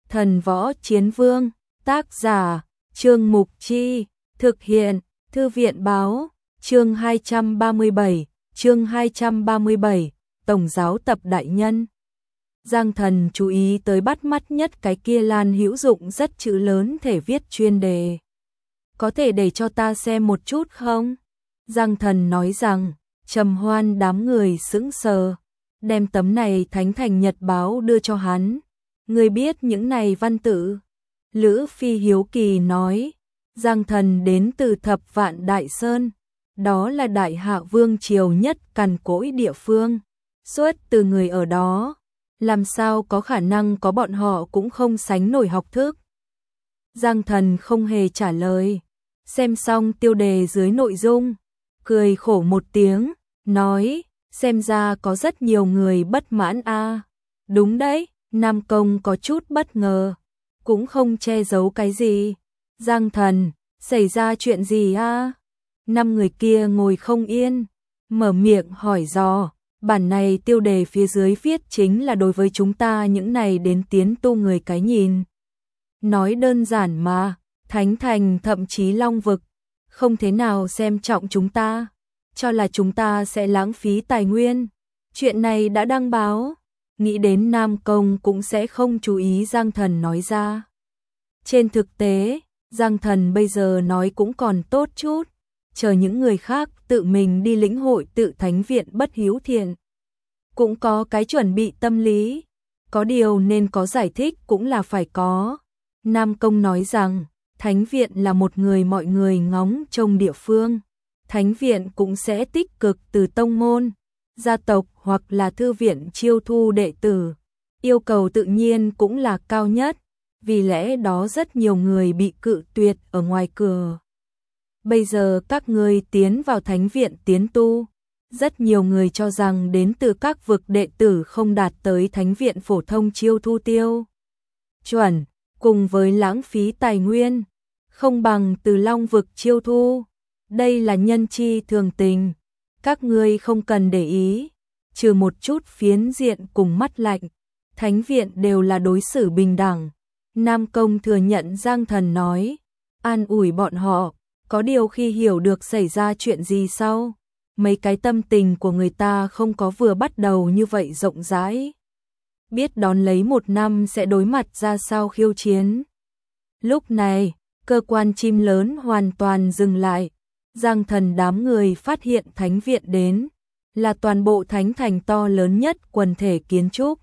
Thần võ chiến vương, tác giả, Trương Mục Chi, thực hiện, Thư viện báo, chương 237, Tổng giáo tập đại nhân. Giang Thần chú ý tới bắt mắt nhất cái kia lan hữu dụng rất chữ lớn thể viết chuyên đề. Có thể để cho ta xem một chút không? Giang Thần nói rằng, trầm hoan đám người sững sờ, đem tấm này Thánh Thành Nhật báo đưa cho hắn. Người biết những này văn tự? Lữ Phi hiếu kỳ nói, Giang Thần đến từ Thập Vạn Đại Sơn, đó là Đại Hạ Vương triều nhất cằn cỗi địa phương, xuất từ người ở đó, làm sao có khả năng có bọn họ cũng không sánh nổi học thức. Giang Thần không hề trả lời, xem xong tiêu đề dưới nội dung, cười khổ một tiếng, nói, xem ra có rất nhiều người bất mãn a. Đúng đấy, Nam Công có chút bất ngờ, cũng không che giấu cái gì. Giang Thần, xảy ra chuyện gì a? Năm người kia ngồi không yên, mở miệng hỏi dò, bản này tiêu đề phía dưới viết chính là đối với chúng ta những này đến tiến tu người cái nhìn. Nói đơn giản mà, Thánh Thành thậm chí Long Vực, không thế nào xem trọng chúng ta, cho là chúng ta sẽ lãng phí tài nguyên. Chuyện này đã đăng báo, nghĩ đến Nam Công cũng sẽ không chú ý. Giang Thần nói ra. Trên thực tế, Giang Thần bây giờ nói cũng còn tốt chút, chờ những người khác tự mình đi lĩnh hội tự thánh viện bất hiếu thiện. Cũng có cái chuẩn bị tâm lý, có điều nên có giải thích cũng là phải có. Nam Công nói rằng, thánh viện là một người mọi người ngóng trông địa phương. Thánh viện cũng sẽ tích cực từ tông môn, gia tộc hoặc là thư viện chiêu thu đệ tử. Yêu cầu tự nhiên cũng là cao nhất, vì lẽ đó rất nhiều người bị cự tuyệt ở ngoài cửa. Bây giờ các ngươi tiến vào thánh viện tiến tu, rất nhiều người cho rằng đến từ các vực đệ tử không đạt tới thánh viện phổ thông chiêu thu tiêu chuẩn, cùng với lãng phí tài nguyên, không bằng từ Long Vực chiêu thu. Đây là nhân chi thường tình, các ngươi không cần để ý, trừ một chút phiến diện cùng mắt lạnh, thánh viện đều là đối xử bình đẳng. Nam Công thừa nhận. Giang Thần nói, an ủi bọn họ, có điều khi hiểu được xảy ra chuyện gì sau, mấy cái tâm tình của người ta không có vừa bắt đầu như vậy rộng rãi. Biết đón lấy một năm sẽ đối mặt ra sao khiêu chiến. Lúc này, cơ quan chim lớn hoàn toàn dừng lại. Giang Thần đám người phát hiện thánh viện đến, là toàn bộ thánh thành to lớn nhất quần thể kiến trúc.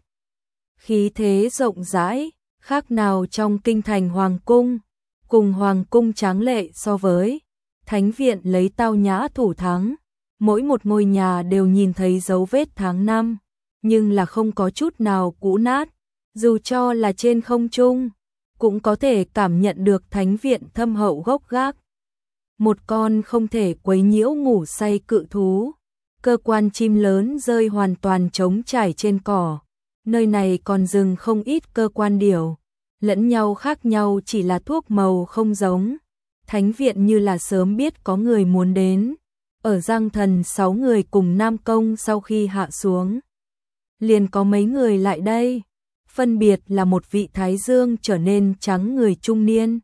Khí thế rộng rãi, khác nào trong kinh thành Hoàng Cung, cùng Hoàng Cung tráng lệ so với. Thánh viện lấy tao nhã thủ thắng, mỗi một ngôi nhà đều nhìn thấy dấu vết tháng năm, nhưng là không có chút nào cũ nát, dù cho là trên không trung, cũng có thể cảm nhận được thánh viện thâm hậu gốc gác. Một con không thể quấy nhiễu ngủ say cự thú, cơ quan chim lớn rơi hoàn toàn trống trải trên cỏ. Nơi này còn dừng không ít cơ quan điểu, lẫn nhau khác nhau chỉ là thuốc màu không giống. Thánh viện như là sớm biết có người muốn đến. Ở Giang Thần 6 người cùng Nam Công sau khi hạ xuống, liền có mấy người lại đây, phân biệt là một vị thái dương trở nên trắng người trung niên,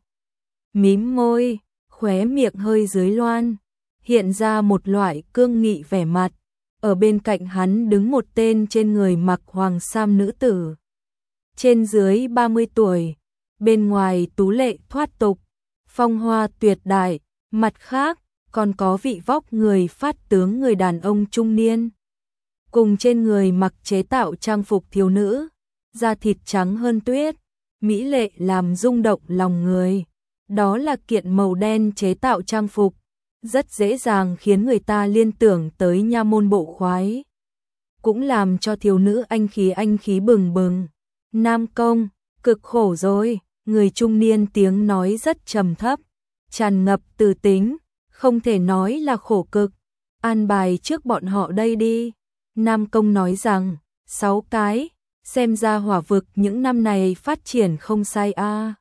mím môi, khóe miệng hơi dưới loan, hiện ra một loại cương nghị vẻ mặt. Ở bên cạnh hắn đứng một tên trên người mặc hoàng sam nữ tử, trên dưới 30 tuổi, bên ngoài tú lệ thoát tục, phong hoa tuyệt đại. Mặt khác, còn có vị vóc người phát tướng người đàn ông trung niên, cùng trên người mặc chế tạo trang phục thiếu nữ, da thịt trắng hơn tuyết, mỹ lệ làm rung động lòng người. Đó là kiện màu đen chế tạo trang phục, rất dễ dàng khiến người ta liên tưởng tới nha môn bộ khoái, cũng làm cho thiếu nữ anh khí bừng bừng. Nam Công, cực khổ rồi. Người trung niên tiếng nói rất trầm thấp, tràn ngập từ tính, không thể nói là khổ cực. An bài trước bọn họ đây đi. Nam Công nói rằng, 6 cái, xem ra hỏa vực những năm này phát triển không sai a.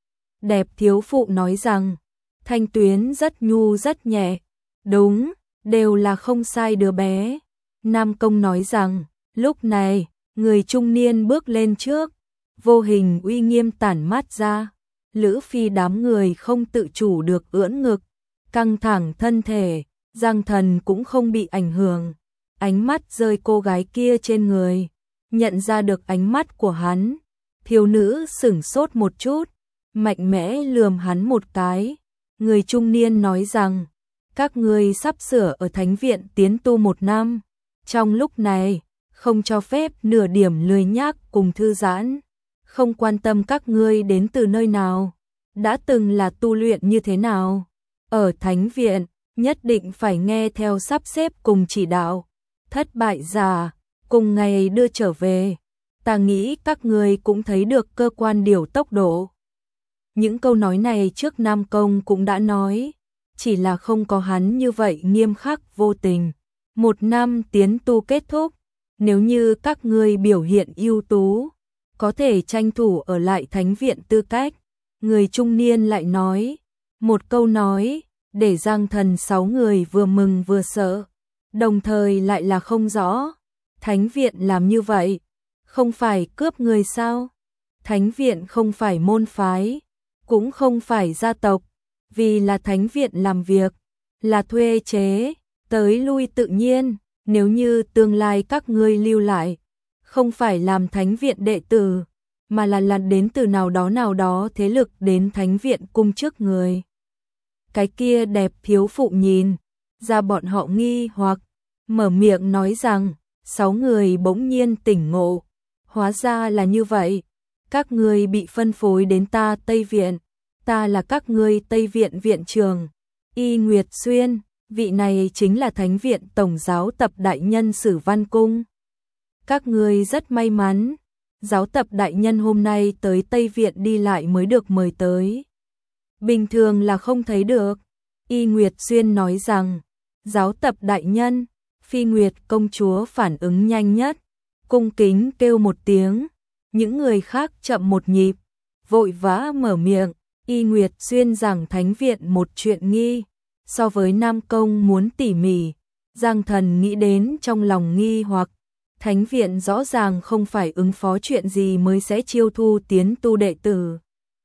Đẹp thiếu phụ nói rằng, thanh tuyến rất nhu rất nhẹ. Đúng, đều là không sai đứa bé. Nam Công nói rằng, lúc này, người trung niên bước lên trước, vô hình uy nghiêm tản mát ra. Lữ Phi đám người không tự chủ được ưỡn ngực, căng thẳng thân thể, Giang Thần cũng không bị ảnh hưởng. Ánh mắt rơi cô gái kia trên người, nhận ra được ánh mắt của hắn. Thiếu nữ sửng sốt một chút, mạnh mẽ lườm hắn một cái. Người trung niên nói rằng, các ngươi sắp sửa ở thánh viện tiến tu 1 năm. Trong lúc này, không cho phép nửa điểm lười nhác cùng thư giãn. Không quan tâm các ngươi đến từ nơi nào, đã từng là tu luyện như thế nào. Ở thánh viện, nhất định phải nghe theo sắp xếp cùng chỉ đạo. Thất bại giả, cùng ngày đưa trở về. Ta nghĩ các ngươi cũng thấy được cơ quan điều tốc độ. Những câu nói này trước Nam Công cũng đã nói, chỉ là không có hắn như vậy nghiêm khắc vô tình. 1 năm tiến tu kết thúc, nếu như các ngươi biểu hiện ưu tú, có thể tranh thủ ở lại thánh viện tư cách. Người trung niên lại nói, một câu nói, để Giang Thần 6 người vừa mừng vừa sợ, đồng thời lại là không rõ. Thánh viện làm như vậy, không phải cướp người sao? Thánh viện không phải môn phái, cũng không phải gia tộc, vì là thánh viện làm việc, là thuê chế, tới lui tự nhiên. Nếu như tương lai các ngươi lưu lại, không phải làm thánh viện đệ tử, mà là đến từ nào đó thế lực đến thánh viện cung chức người. Cái kia đẹp thiếu phụ nhìn ra bọn họ nghi hoặc, mở miệng nói rằng, 6 người bỗng nhiên tỉnh ngộ. Hóa ra là như vậy, các ngươi bị phân phối đến ta Tây Viện, ta là các ngươi Tây Viện viện trưởng, Y Nguyệt Xuyên, vị này chính là thánh viện tổng giáo tập đại nhân Sử Văn Cung. Các ngươi rất may mắn, giáo tập đại nhân hôm nay tới Tây Viện đi lại mới được mời tới. Bình thường là không thấy được. Y Nguyệt Xuyên nói rằng, giáo tập đại nhân, Phi Nguyệt công chúa phản ứng nhanh nhất, cung kính kêu một tiếng, những người khác chậm một nhịp, vội vã mở miệng. Y Nguyệt Xuyên giảng thánh viện một chuyện nghi, so với Nam Công muốn tỉ mỉ, Giang Thần nghĩ đến trong lòng nghi hoặc, thánh viện rõ ràng không phải ứng phó chuyện gì mới sẽ chiêu thu tiến tu đệ tử,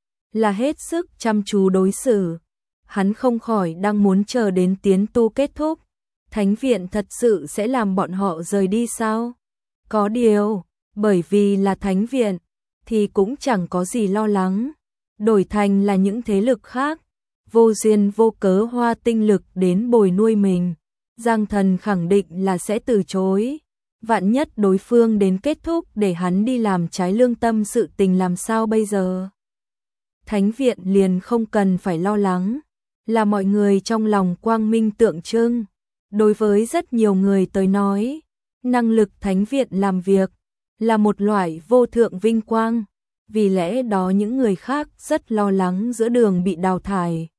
là hết sức chăm chú đối xử. Hắn không khỏi đang muốn chờ đến tiến tu kết thúc, thánh viện thật sự sẽ làm bọn họ rời đi sao? Có điều, bởi vì là thánh viện, thì cũng chẳng có gì lo lắng. Đổi thành là những thế lực khác, vô duyên vô cớ hoa tinh lực đến bồi nuôi mình, Giang Thần khẳng định là sẽ từ chối. Vạn nhất đối phương đến kết thúc để hắn đi làm trái lương tâm sự tình làm sao bây giờ? Thánh viện liền không cần phải lo lắng, là mọi người trong lòng quang minh tượng trưng. Đối với rất nhiều người tới nói, năng lực thánh viện làm việc là một loại vô thượng vinh quang. Vì lẽ đó những người khác rất lo lắng giữa đường bị đào thải.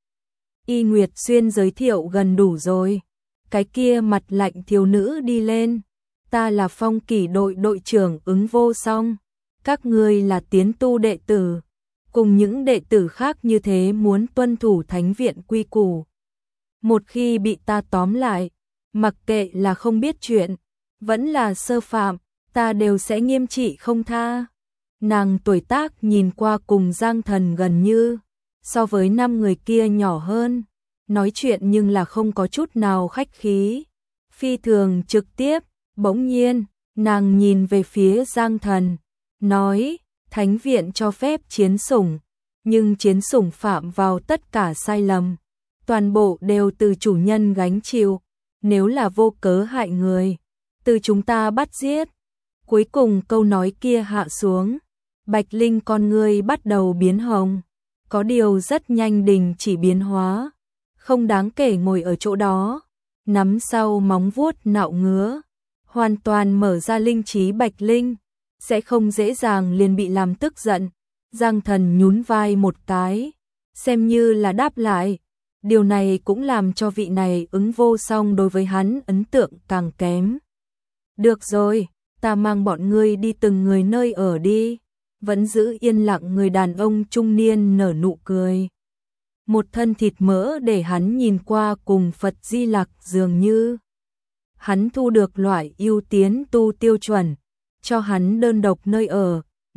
Y Nguyệt Xuyên giới thiệu gần đủ rồi. Cái kia mặt lạnh thiếu nữ đi lên. Ta là Phong Kỷ đội đội trưởng Ứng Vô Song. Các ngươi là tiến tu đệ tử. Cùng những đệ tử khác như thế muốn tuân thủ thánh viện quy củ. Một khi bị ta tóm lại, mặc kệ là không biết chuyện, vẫn là sơ phạm, ta đều sẽ nghiêm trị không tha. Nàng tuổi tác nhìn qua cùng Giang Thần gần như, so với 5 người kia nhỏ hơn, nói chuyện nhưng là không có chút nào khách khí, phi thường trực tiếp. Bỗng nhiên, nàng nhìn về phía Giang Thần, nói, thánh viện cho phép chiến sủng, nhưng chiến sủng phạm vào tất cả sai lầm, toàn bộ đều từ chủ nhân gánh chịu, nếu là vô cớ hại người, từ chúng ta bắt giết. Cuối cùng câu nói kia hạ xuống, Bạch Linh con ngươi bắt đầu biến hồng, có điều rất nhanh đình chỉ biến hóa, không đáng kể ngồi ở chỗ đó, nắm sau móng vuốt nạo ngứa, hoàn toàn mở ra linh trí Bạch Linh, sẽ không dễ dàng liền bị làm tức giận. Giang Thần nhún vai một cái, xem như là đáp lại, điều này cũng làm cho vị này Ứng Vô Song đối với hắn ấn tượng càng kém. Được rồi, ta mang bọn ngươi đi từng người nơi ở đi. Vẫn giữ yên lặng người đàn ông trung niên nở nụ cười. Một thân thịt mỡ để hắn nhìn qua cùng Phật Di Lặc dường như. Hắn thu được loại ưu tiến tu tiêu chuẩn, cho hắn đơn độc nơi ở,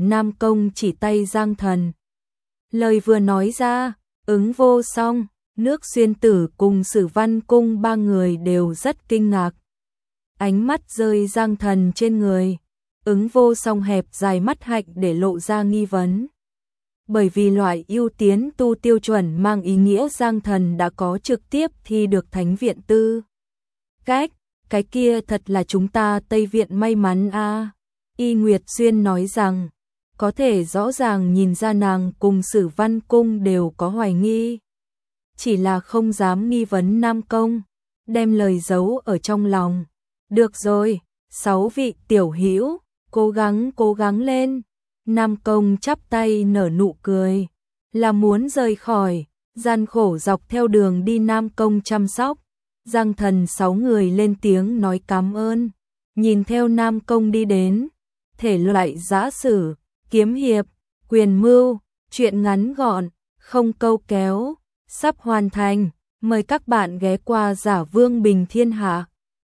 Nam Công chỉ tay Giang Thần. Lời vừa nói ra, Ứng Vô Song, Nước Xuyên Tử cùng Sử Văn Cung ba người đều rất kinh ngạc. Ánh mắt rơi Giang Thần trên người, Ứng Vô Song hẹp dài mắt hạnh để lộ ra nghi vấn. Bởi vì loại ưu tiến tu tiêu chuẩn mang ý nghĩa Giang Thần đã có trực tiếp thi được Thánh viện tư cách, cái kia thật là chúng ta Tây Viện may mắn a. Y Nguyệt Xuyên nói rằng, có thể rõ ràng nhìn ra nàng cùng Sử Văn Cung đều có hoài nghi. Chỉ là không dám nghi vấn Nam Công, đem lời giấu ở trong lòng. Được rồi, 6 vị tiểu hữu, cố gắng lên. Nam Công chắp tay nở nụ cười, là muốn rời khỏi, gian khổ dọc theo đường đi Nam Công chăm sóc. Giang Thần 6 người lên tiếng nói cảm ơn, nhìn theo Nam Công đi đến. Thể loại giã sử, kiếm hiệp, quyền mưu, truyện ngắn gọn, không câu kéo, sắp hoàn thành. Mời các bạn ghé qua Giả Vương Bình Thiên Hạ.